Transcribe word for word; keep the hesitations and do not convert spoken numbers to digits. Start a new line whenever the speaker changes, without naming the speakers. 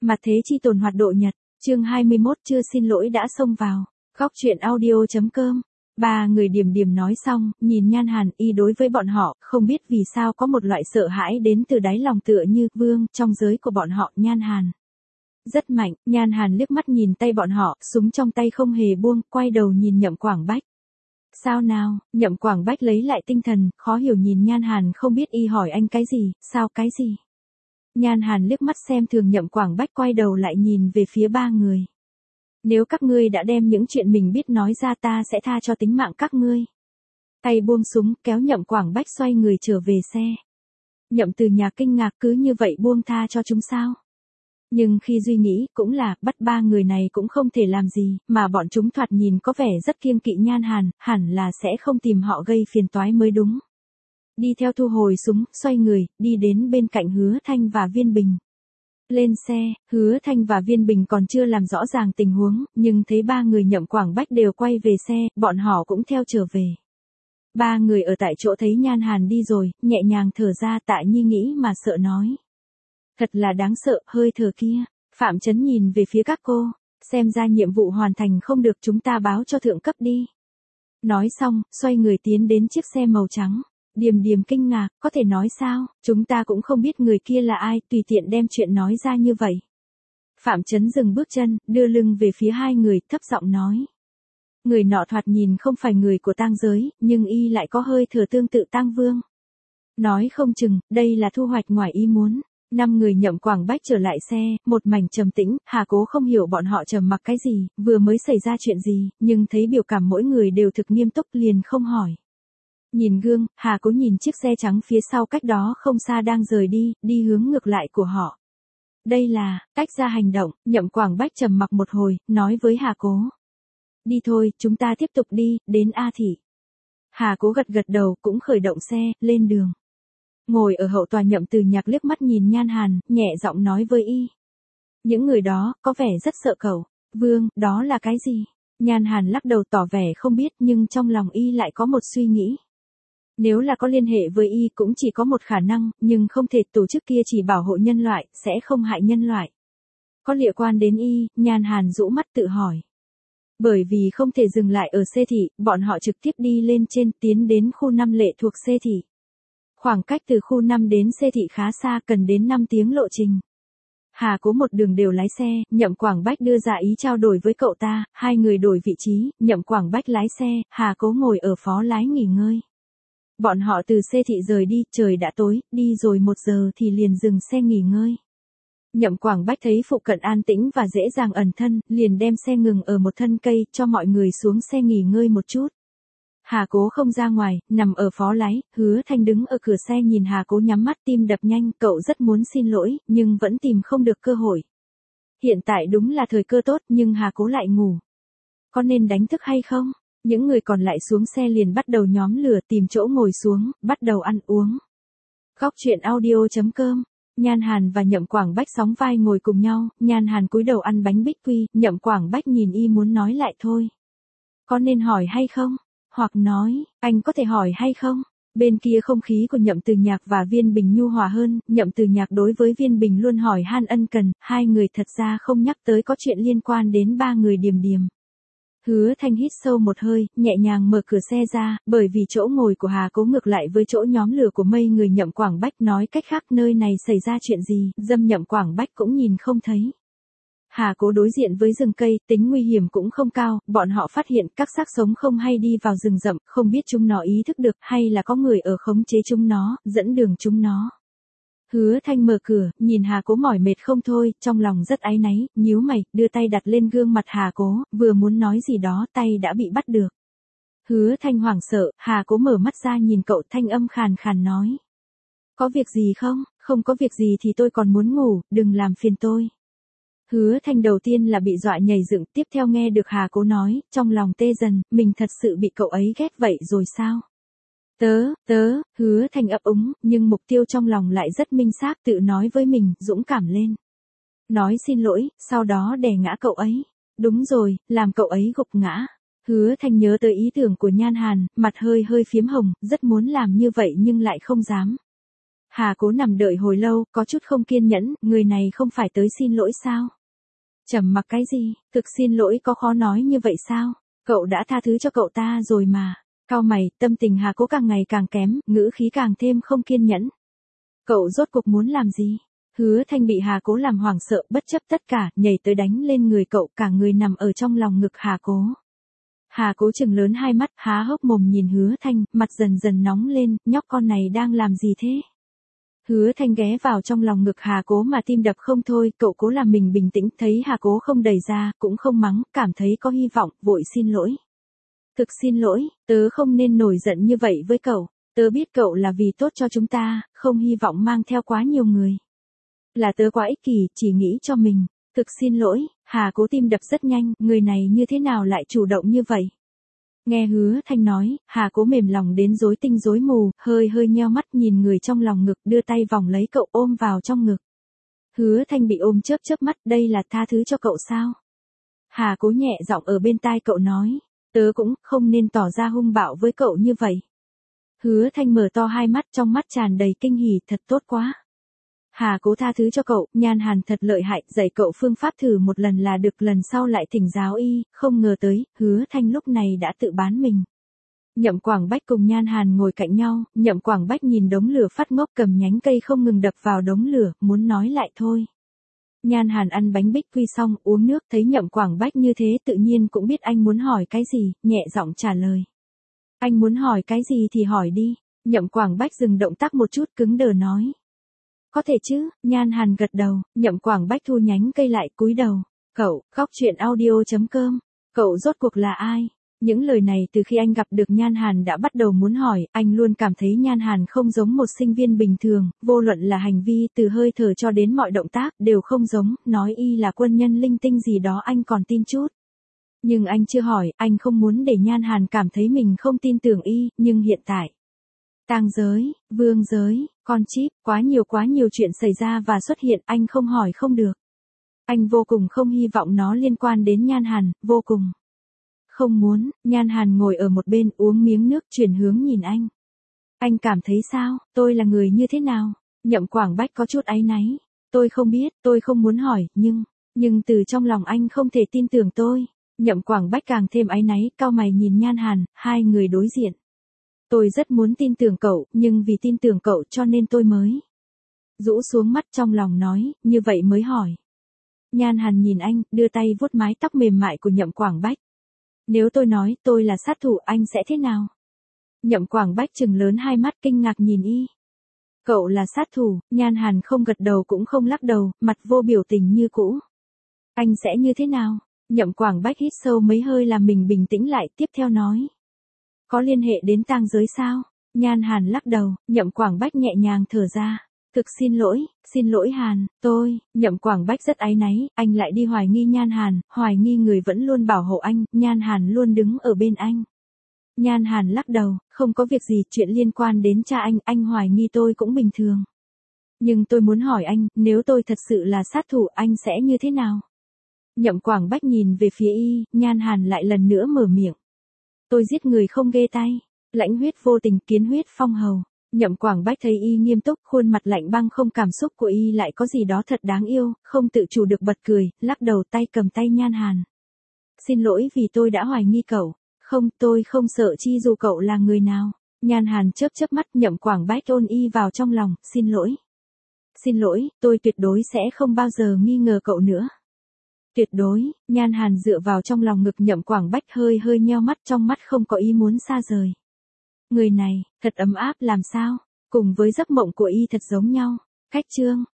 Mặt thế chi tồn hoạt độ nhật, chương hai mươi mốt chưa xin lỗi đã xông vào. Góc truyện audio.com. Ba người Điềm Điềm nói xong, nhìn Nhan Hàn Y đối với bọn họ, không biết vì sao có một loại sợ hãi đến từ đáy lòng tựa như vương trong giới của bọn họ. Nhan Hàn rất mạnh. Nhan Hàn liếc mắt nhìn tay bọn họ, súng trong tay không hề buông, quay đầu nhìn Nhậm Quảng Bách. Sao nào? Nhậm Quảng Bách lấy lại tinh thần, khó hiểu nhìn Nhan Hàn, không biết y hỏi anh cái gì, sao cái gì. Nhan Hàn liếc mắt xem thường Nhậm Quảng Bách, quay đầu lại nhìn về phía ba người. Nếu các ngươi đã đem những chuyện mình biết nói ra, ta sẽ tha cho tính mạng các ngươi. Tay buông súng, kéo Nhậm Quảng Bách xoay người trở về xe. Nhậm Từ Nhạc kinh ngạc, cứ như vậy buông tha cho chúng sao? Nhưng khi suy nghĩ, cũng là, bắt ba người này cũng không thể làm gì, mà bọn chúng thoạt nhìn có vẻ rất kiêng kỵ Nhan Hàn, hẳn là sẽ không tìm họ gây phiền toái mới đúng. Đi theo thu hồi súng, xoay người, đi đến bên cạnh Hứa Thanh và Viên Bình. Lên xe, Hứa Thanh và Viên Bình còn chưa làm rõ ràng tình huống, nhưng thấy ba người Nhậm Quảng Bách đều quay về xe, bọn họ cũng theo trở về. Ba người ở tại chỗ thấy Nhan Hàn đi rồi, nhẹ nhàng thở ra. Tạ Nhi nghĩ mà sợ nói. Thật là đáng sợ, hơi thở kia. Phạm Chấn nhìn về phía các cô, xem ra nhiệm vụ hoàn thành không được, chúng ta báo cho thượng cấp đi. Nói xong, xoay người tiến đến chiếc xe màu trắng. Điềm Điềm kinh ngạc, có thể nói sao, chúng ta cũng không biết người kia là ai, tùy tiện đem chuyện nói ra như vậy. Phạm Chấn dừng bước chân, đưa lưng về phía hai người, thấp giọng nói. Người nọ thoạt nhìn không phải người của tang giới, nhưng y lại có hơi thở tương tự Tang Vương. Nói không chừng, đây là thu hoạch ngoài ý muốn. Năm người Nhậm Quảng Bách trở lại xe, một mảnh trầm tĩnh. Hà Cố không hiểu bọn họ trầm mặc cái gì, vừa mới xảy ra chuyện gì, nhưng thấy biểu cảm mỗi người đều thực nghiêm túc, liền không hỏi. Nhìn gương, Hà Cố nhìn chiếc xe trắng phía sau cách đó không xa đang rời đi, đi hướng ngược lại của họ. Đây là, cách ra hành động. Nhậm Quảng Bách trầm mặc một hồi, nói với Hà Cố. Đi thôi, chúng ta tiếp tục đi, đến A Thị. Hà Cố gật gật đầu, cũng khởi động xe, lên đường. Ngồi ở hậu tòa, Nhậm Từ Nhạc liếc mắt nhìn Nhan Hàn, nhẹ giọng nói với y. Những người đó, có vẻ rất sợ cậu. Vương, đó là cái gì? Nhan Hàn lắc đầu tỏ vẻ không biết, nhưng trong lòng y lại có một suy nghĩ. Nếu là có liên hệ với y cũng chỉ có một khả năng, nhưng không thể, tổ chức kia chỉ bảo hộ nhân loại, sẽ không hại nhân loại. Có liên quan đến y, Nhan Hàn rũ mắt tự hỏi. Bởi vì không thể dừng lại ở C Thị, bọn họ trực tiếp đi lên trên, tiến đến khu năm lệ thuộc C Thị. Khoảng cách từ khu năm đến C Thị khá xa, cần đến năm tiếng lộ trình. Hà Cố một đường đều lái xe, Nhậm Quảng Bách đưa ra ý trao đổi với cậu ta, hai người đổi vị trí, Nhậm Quảng Bách lái xe, Hà Cố ngồi ở phó lái nghỉ ngơi. Bọn họ từ C Thị rời đi, trời đã tối, đi rồi một giờ thì liền dừng xe nghỉ ngơi. Nhậm Quảng Bách thấy phụ cận an tĩnh và dễ dàng ẩn thân, liền đem xe ngừng ở một thân cây, cho mọi người xuống xe nghỉ ngơi một chút. Hà Cố không ra ngoài, nằm ở phó lái, Hứa Thanh đứng ở cửa xe nhìn Hà Cố nhắm mắt, tim đập nhanh, cậu rất muốn xin lỗi, nhưng vẫn tìm không được cơ hội. Hiện tại đúng là thời cơ tốt, nhưng Hà Cố lại ngủ. Có nên đánh thức hay không? Những người còn lại xuống xe liền bắt đầu nhóm lửa, tìm chỗ ngồi xuống, bắt đầu ăn uống. Góc truyện audio.com. Nhan Hàn và Nhậm Quảng Bách sóng vai ngồi cùng nhau, Nhan Hàn cúi đầu ăn bánh bích quy, Nhậm Quảng Bách nhìn y muốn nói lại thôi. Có nên hỏi hay không? Hoặc nói, anh có thể hỏi hay không? Bên kia không khí của Nhậm Từ Nhạc và Viên Bình nhu hòa hơn, Nhậm Từ Nhạc đối với Viên Bình luôn hỏi han ân cần, hai người thật ra không nhắc tới có chuyện liên quan đến ba người Điềm Điềm. Hứa Thanh hít sâu một hơi, nhẹ nhàng mở cửa xe ra, bởi vì chỗ ngồi của Hà Cố ngược lại với chỗ nhóm lửa của mấy người Nhậm Quảng Bách, nói cách khác nơi này xảy ra chuyện gì, dâm Nhậm Quảng Bách cũng nhìn không thấy. Hà Cố đối diện với rừng cây, tính nguy hiểm cũng không cao, bọn họ phát hiện các xác sống không hay đi vào rừng rậm, không biết chúng nó ý thức được hay là có người ở khống chế chúng nó, dẫn đường chúng nó. Hứa Thanh mở cửa, nhìn Hà Cố mỏi mệt không thôi, trong lòng rất áy náy, nhíu mày, đưa tay đặt lên gương mặt Hà Cố, vừa muốn nói gì đó, tay đã bị bắt được. Hứa Thanh hoảng sợ, Hà Cố mở mắt ra nhìn cậu, thanh âm khàn khàn nói. Có việc gì không? Không có việc gì thì tôi còn muốn ngủ, đừng làm phiền tôi. Hứa Thanh đầu tiên là bị dọa nhảy dựng, tiếp theo nghe được Hà Cố nói, trong lòng tê dần, mình thật sự bị cậu ấy ghét vậy rồi sao? Tớ, tớ, Hứa Thanh ấp úng, nhưng mục tiêu trong lòng lại rất minh xác, tự nói với mình, dũng cảm lên. Nói xin lỗi, sau đó đè ngã cậu ấy. Đúng rồi, làm cậu ấy gục ngã. Hứa Thanh nhớ tới ý tưởng của Nhan Hàn, mặt hơi hơi phiếm hồng, rất muốn làm như vậy nhưng lại không dám. Hà Cố nằm đợi hồi lâu, có chút không kiên nhẫn, người này không phải tới xin lỗi sao? Trầm mặc cái gì, thực xin lỗi có khó nói như vậy sao? Cậu đã tha thứ cho cậu ta rồi mà. Cau mày, tâm tình Hà Cố càng ngày càng kém, ngữ khí càng thêm không kiên nhẫn. Cậu rốt cuộc muốn làm gì? Hứa Thanh bị Hà Cố làm hoảng sợ, bất chấp tất cả, nhảy tới đánh lên người cậu, cả người nằm ở trong lòng ngực Hà Cố. Hà Cố trừng lớn hai mắt, há hốc mồm nhìn Hứa Thanh, mặt dần dần nóng lên, nhóc con này đang làm gì thế? Hứa Thanh ghé vào trong lòng ngực Hà Cố mà tim đập không thôi, cậu cố làm mình bình tĩnh, thấy Hà Cố không đẩy ra, cũng không mắng, cảm thấy có hy vọng, vội xin lỗi. Thực xin lỗi, tớ không nên nổi giận như vậy với cậu, tớ biết cậu là vì tốt cho chúng ta, không hy vọng mang theo quá nhiều người. Là tớ quá ích kỷ, chỉ nghĩ cho mình, thực xin lỗi. Hà Cố tim đập rất nhanh, người này như thế nào lại chủ động như vậy? Nghe Hứa Thanh nói, Hà Cố mềm lòng đến rối tinh rối mù, hơi hơi nheo mắt nhìn người trong lòng ngực, đưa tay vòng lấy cậu ôm vào trong ngực. Hứa Thanh bị ôm chớp chớp mắt, đây là tha thứ cho cậu sao? Hà Cố nhẹ giọng ở bên tai cậu nói, tớ cũng không nên tỏ ra hung bạo với cậu như vậy. Hứa Thanh mở to hai mắt, trong mắt tràn đầy kinh hỉ, thật tốt quá. Hà Cố tha thứ cho cậu, Nhan Hàn thật lợi hại, dạy cậu phương pháp thử một lần là được, lần sau lại thỉnh giáo y, không ngờ tới, Hứa Thanh lúc này đã tự bán mình. Nhậm Quảng Bách cùng Nhan Hàn ngồi cạnh nhau, Nhậm Quảng Bách nhìn đống lửa phát ngốc, cầm nhánh cây không ngừng đập vào đống lửa, muốn nói lại thôi. Nhan Hàn ăn bánh bích quy xong, uống nước, thấy Nhậm Quảng Bách như thế tự nhiên cũng biết anh muốn hỏi cái gì, nhẹ giọng trả lời. Anh muốn hỏi cái gì thì hỏi đi. Nhậm Quảng Bách dừng động tác một chút, cứng đờ nói. Có thể chứ, Nhan Hàn gật đầu, Nhậm Quảng Bách thu nhánh cây lại, cúi đầu. Cậu, khóc chuyện audio chấm com. Cậu rốt cuộc là ai? Những lời này từ khi anh gặp được Nhan Hàn đã bắt đầu muốn hỏi, anh luôn cảm thấy Nhan Hàn không giống một sinh viên bình thường, vô luận là hành vi, từ hơi thở cho đến mọi động tác, đều không giống, nói y là quân nhân linh tinh gì đó anh còn tin chút. Nhưng anh chưa hỏi, anh không muốn để Nhan Hàn cảm thấy mình không tin tưởng y, nhưng hiện tại. Tang giới, vương giới, con chip, quá nhiều quá nhiều chuyện xảy ra và xuất hiện, anh không hỏi không được. Anh vô cùng không hy vọng nó liên quan đến Nhan Hàn, vô cùng. Không muốn. Nhan Hàn ngồi ở một bên uống miếng nước, chuyển hướng nhìn anh. Anh cảm thấy sao, tôi là người như thế nào? Nhậm Quảng Bách có chút áy náy. Tôi không biết, tôi không muốn hỏi, nhưng, nhưng từ trong lòng anh không thể tin tưởng tôi. Nhậm Quảng Bách càng thêm áy náy, cau mày nhìn Nhan Hàn, hai người đối diện. Tôi rất muốn tin tưởng cậu, nhưng vì tin tưởng cậu cho nên tôi mới. Rũ xuống mắt trong lòng nói, như vậy mới hỏi. Nhan Hàn nhìn anh, đưa tay vuốt mái tóc mềm mại của Nhậm Quảng Bách. Nếu tôi nói tôi là sát thủ anh sẽ thế nào? Nhậm Quảng Bách trừng lớn hai mắt kinh ngạc nhìn y. Cậu là sát thủ, Nhan Hàn không gật đầu cũng không lắc đầu, mặt vô biểu tình như cũ. Anh sẽ như thế nào? Nhậm Quảng Bách hít sâu mấy hơi làm mình bình tĩnh lại, tiếp theo nói. Có liên hệ đến tang giới sao? Nhan Hàn lắc đầu, Nhậm Quảng Bách nhẹ nhàng thở ra. Thực xin lỗi, xin lỗi Hàn, tôi, Nhậm Quảng Bách rất áy náy, anh lại đi hoài nghi Nhan Hàn, hoài nghi người vẫn luôn bảo hộ anh, Nhan Hàn luôn đứng ở bên anh. Nhan Hàn lắc đầu, không có việc gì, chuyện liên quan đến cha anh, anh hoài nghi tôi cũng bình thường. Nhưng tôi muốn hỏi anh, nếu tôi thật sự là sát thủ anh sẽ như thế nào? Nhậm Quảng Bách nhìn về phía y, Nhan Hàn lại lần nữa mở miệng. Tôi giết người không ghê tay, lãnh huyết vô tình, kiến huyết phong hầu. Nhậm Quảng Bách thấy y nghiêm túc, khuôn mặt lạnh băng không cảm xúc của y lại có gì đó thật đáng yêu, không tự chủ được bật cười, lắc đầu, tay cầm tay Nhan Hàn. Xin lỗi vì tôi đã hoài nghi cậu. Không, tôi không sợ chi dù cậu là người nào. Nhan Hàn chớp chớp mắt, Nhậm Quảng Bách ôn y vào trong lòng, xin lỗi. Xin lỗi, tôi tuyệt đối sẽ không bao giờ nghi ngờ cậu nữa. Tuyệt đối. Nhan Hàn dựa vào trong lòng ngực Nhậm Quảng Bách, hơi hơi nheo mắt, trong mắt không có ý muốn xa rời. Người này, thật ấm áp làm sao, cùng với giấc mộng của y thật giống nhau. Cách chương.